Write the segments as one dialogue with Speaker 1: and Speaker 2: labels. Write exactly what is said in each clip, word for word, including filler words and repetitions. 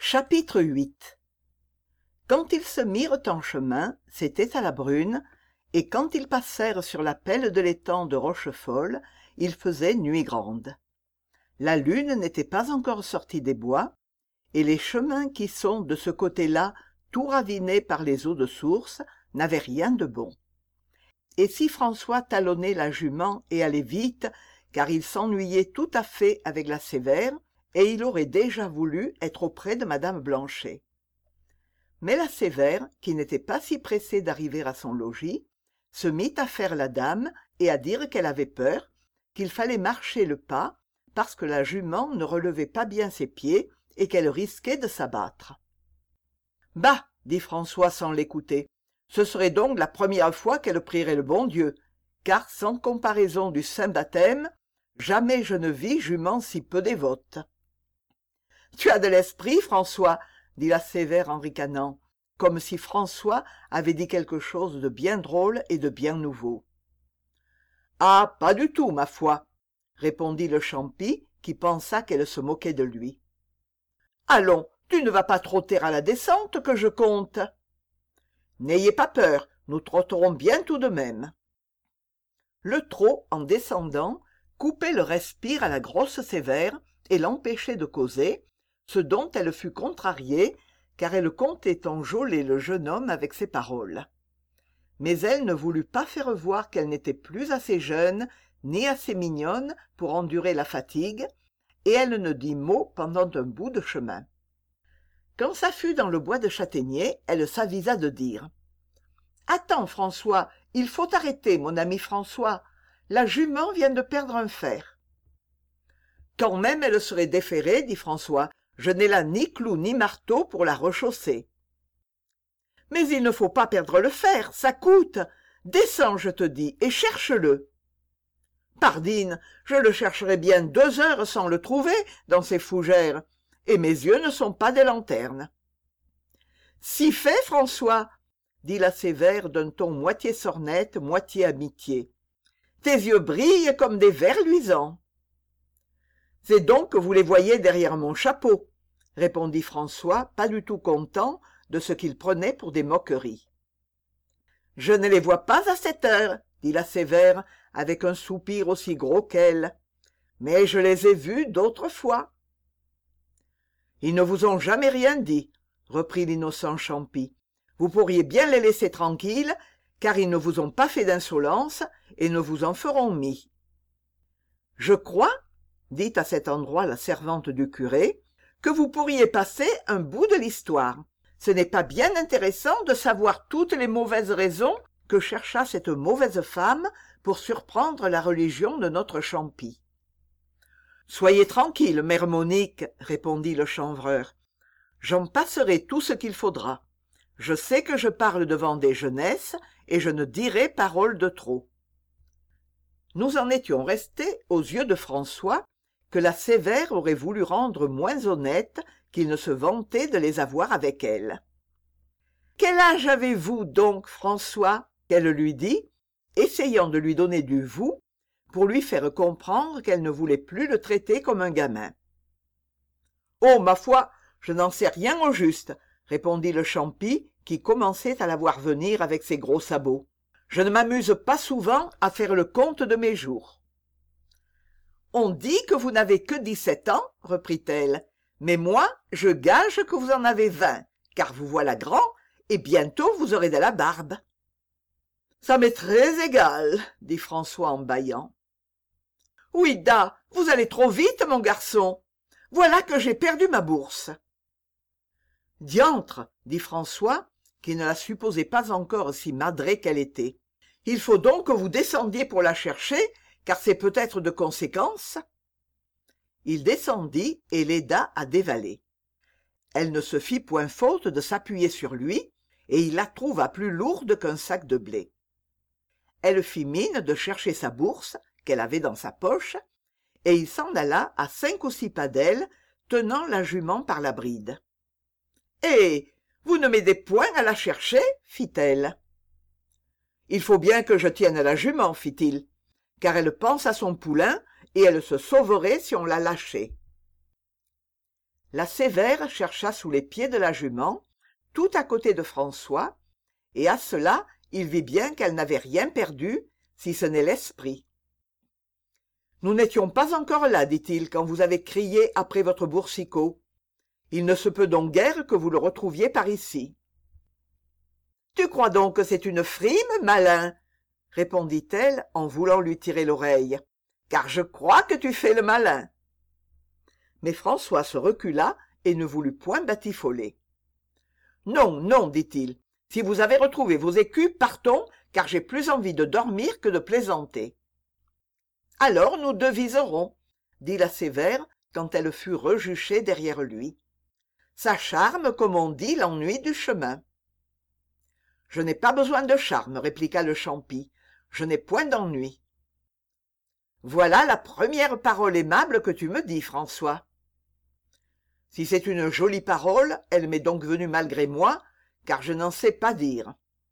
Speaker 1: Chapitre huit. Quand ils se mirent en chemin, c'était à la brune, et quand ils passèrent sur la pelle de l'étang de Rochefol, il faisait nuit grande. La lune n'était pas encore sortie des bois, et les chemins qui sont de ce côté-là tout ravinés par les eaux de source n'avaient rien de bon. Et si François talonnait la jument et allait vite, car il s'ennuyait tout à fait avec la Sévère, et il aurait déjà voulu être auprès de madame Blanchet. Mais la Sévère, qui n'était pas si pressée d'arriver à son logis, se mit à faire la dame et à dire qu'elle avait peur, qu'il fallait marcher le pas, parce que la jument ne relevait pas bien ses pieds et qu'elle risquait de s'abattre. « Bah !» dit François sans l'écouter, « ce serait donc la première fois qu'elle prierait le bon Dieu, car sans comparaison du saint baptême, jamais je ne vis jument si peu dévote. » « Tu as de l'esprit, François, » dit la Sévère en ricanant, comme si François avait dit quelque chose de bien drôle et de bien nouveau. « Ah, pas du tout, ma foi, » répondit le champi, qui pensa qu'elle se moquait de lui. « Allons, tu ne vas pas trotter à la descente que je compte. »« N'ayez pas peur, nous trotterons bien tout de même. » Le trot, en descendant, coupait le respire à la grosse Sévère et l'empêchait de causer, ce dont elle fut contrariée, car elle comptait enjôler le jeune homme avec ses paroles. Mais elle ne voulut pas faire voir qu'elle n'était plus assez jeune, ni assez mignonne pour endurer la fatigue, et elle ne dit mot pendant un bout de chemin. Quand ça fut dans le bois de châtaignier, elle s'avisa de dire « Attends, François, il faut arrêter, mon ami François, la jument vient de perdre un fer. »« Quand même elle serait déférée, dit François, je n'ai là ni clou ni marteau pour la rechausser. »« Mais il ne faut pas perdre le fer, ça coûte. Descends, je te dis, et cherche-le. »« Pardine, je le chercherai bien deux heures sans le trouver dans ces fougères, et mes yeux ne sont pas des lanternes. »« Si fait, François, dit la Sévère d'un ton moitié sornette, moitié amitié. Tes yeux brillent comme des vers luisants. »« C'est donc que vous les voyez derrière mon chapeau, répondit François, pas du tout content de ce qu'il prenait pour des moqueries. « Je ne les vois pas à cette heure, dit la Sévère, avec un soupir aussi gros qu'elle, mais je les ai vus d'autres fois. »« Ils ne vous ont jamais rien dit, reprit l'innocent champi. Vous pourriez bien les laisser tranquilles, car ils ne vous ont pas fait d'insolence et ne vous en feront mis. »« Je crois, dit à cet endroit la servante du curé, que vous pourriez passer un bout de l'histoire. Ce n'est pas bien intéressant de savoir toutes les mauvaises raisons que chercha cette mauvaise femme pour surprendre la religion de notre champi. »« Soyez tranquille, mère Monique, répondit le chanvreur. J'en passerai tout ce qu'il faudra. Je sais que je parle devant des jeunesses et je ne dirai parole de trop. » Nous en étions restés aux yeux de François, que la Sévère aurait voulu rendre moins honnêtes qu'il ne se vantait de les avoir avec elle. « Quel âge avez-vous donc, François ?» qu'elle lui dit, essayant de lui donner du vous, pour lui faire comprendre qu'elle ne voulait plus le traiter comme un gamin. « Oh, ma foi, je n'en sais rien au juste, » répondit le champi, qui commençait à la voir venir avec ses gros sabots. « Je ne m'amuse pas souvent à faire le compte de mes jours. »« On dit que vous n'avez que dix-sept ans, reprit-elle, mais moi, je gage que vous en avez vingt, car vous voilà grand, et bientôt vous aurez de la barbe. »« Ça m'est très égal, dit François en bâillant. »« Oui, da, vous allez trop vite, mon garçon. Voilà que j'ai perdu ma bourse. »« Diantre, dit François, qui ne la supposait pas encore si madrée qu'elle était. Il faut donc que vous descendiez pour la chercher, car c'est peut-être de conséquence. » Il descendit et l'aida à dévaler. Elle ne se fit point faute de s'appuyer sur lui, et il la trouva plus lourde qu'un sac de blé. Elle fit mine de chercher sa bourse, qu'elle avait dans sa poche, et il s'en alla à cinq ou six pas d'elle, tenant la jument par la bride. « Eh, vous ne m'aidez point à la chercher ?» fit-elle. « Il faut bien que je tienne la jument, fit-il, car elle pense à son poulain, et elle se sauverait si on la lâchait. » La Sévère chercha sous les pieds de la jument, tout à côté de François, et à cela il vit bien qu'elle n'avait rien perdu, si ce n'est l'esprit. « Nous n'étions pas encore là, dit-il, quand vous avez crié après votre boursicot. Il ne se peut donc guère que vous le retrouviez par ici. »« Tu crois donc que c'est une frime, malin ?» répondit-elle en voulant lui tirer l'oreille. « Car je crois que tu fais le malin. » Mais François se recula et ne voulut point batifoler. « Non, non, dit-il, si vous avez retrouvé vos écus, partons, car j'ai plus envie de dormir que de plaisanter. »« Alors nous deviserons, » dit la Sévère quand elle fut rejuchée derrière lui. « Ça charme, comme on dit, l'ennui du chemin. »« Je n'ai pas besoin de charme, répliqua le champi, je n'ai point d'ennui. »« Voilà la première parole aimable que tu me dis, François. » « Si c'est une jolie parole, elle m'est donc venue malgré moi, car je n'en sais pas dire. »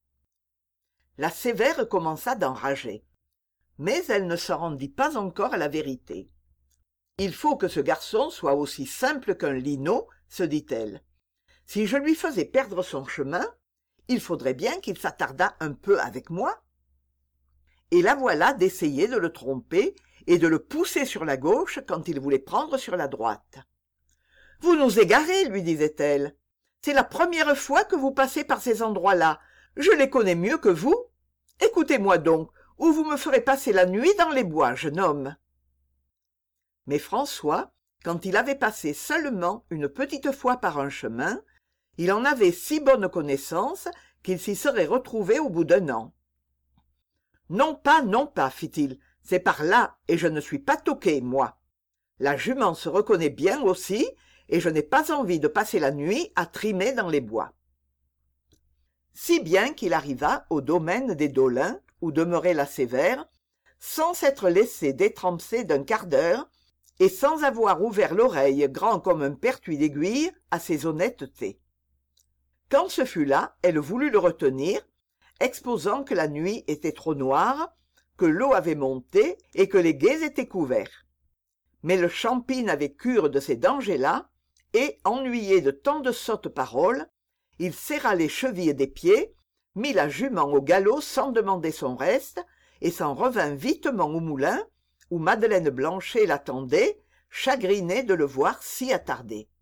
Speaker 1: La Sévère commença d'enrager, mais elle ne se rendit pas encore à la vérité. « Il faut que ce garçon soit aussi simple qu'un linot, se dit-elle. Si je lui faisais perdre son chemin, il faudrait bien qu'il s'attardât un peu avec moi. » Et la voilà d'essayer de le tromper et de le pousser sur la gauche quand il voulait prendre sur la droite. « Vous nous égarez, lui disait-elle. C'est la première fois que vous passez par ces endroits-là. Je les connais mieux que vous. Écoutez-moi donc, ou vous me ferez passer la nuit dans les bois, jeune homme. » Mais François, quand il avait passé seulement une petite fois par un chemin, il en avait si bonne connaissance qu'il s'y serait retrouvé au bout d'un an. « Non pas, non pas, fit-il, c'est par là, et je ne suis pas toqué, moi. La jument se reconnaît bien aussi, et je n'ai pas envie de passer la nuit à trimer dans les bois. » Si bien qu'il arriva au domaine des Dolins, où demeurait la Sévère, sans s'être laissé détremper d'un quart d'heure, et sans avoir ouvert l'oreille grand comme un pertuis d'aiguille à ses honnêtetés. Quand ce fut là, elle voulut le retenir, exposant que la nuit était trop noire, que l'eau avait monté et que les gués étaient couverts. Mais le champi n'avait cure de ces dangers-là, et, ennuyé de tant de sottes paroles, il serra les chevilles des pieds, mit la jument au galop sans demander son reste, et s'en revint vitement au moulin, où Madeleine Blanchet l'attendait, chagrinée de le voir si attardé.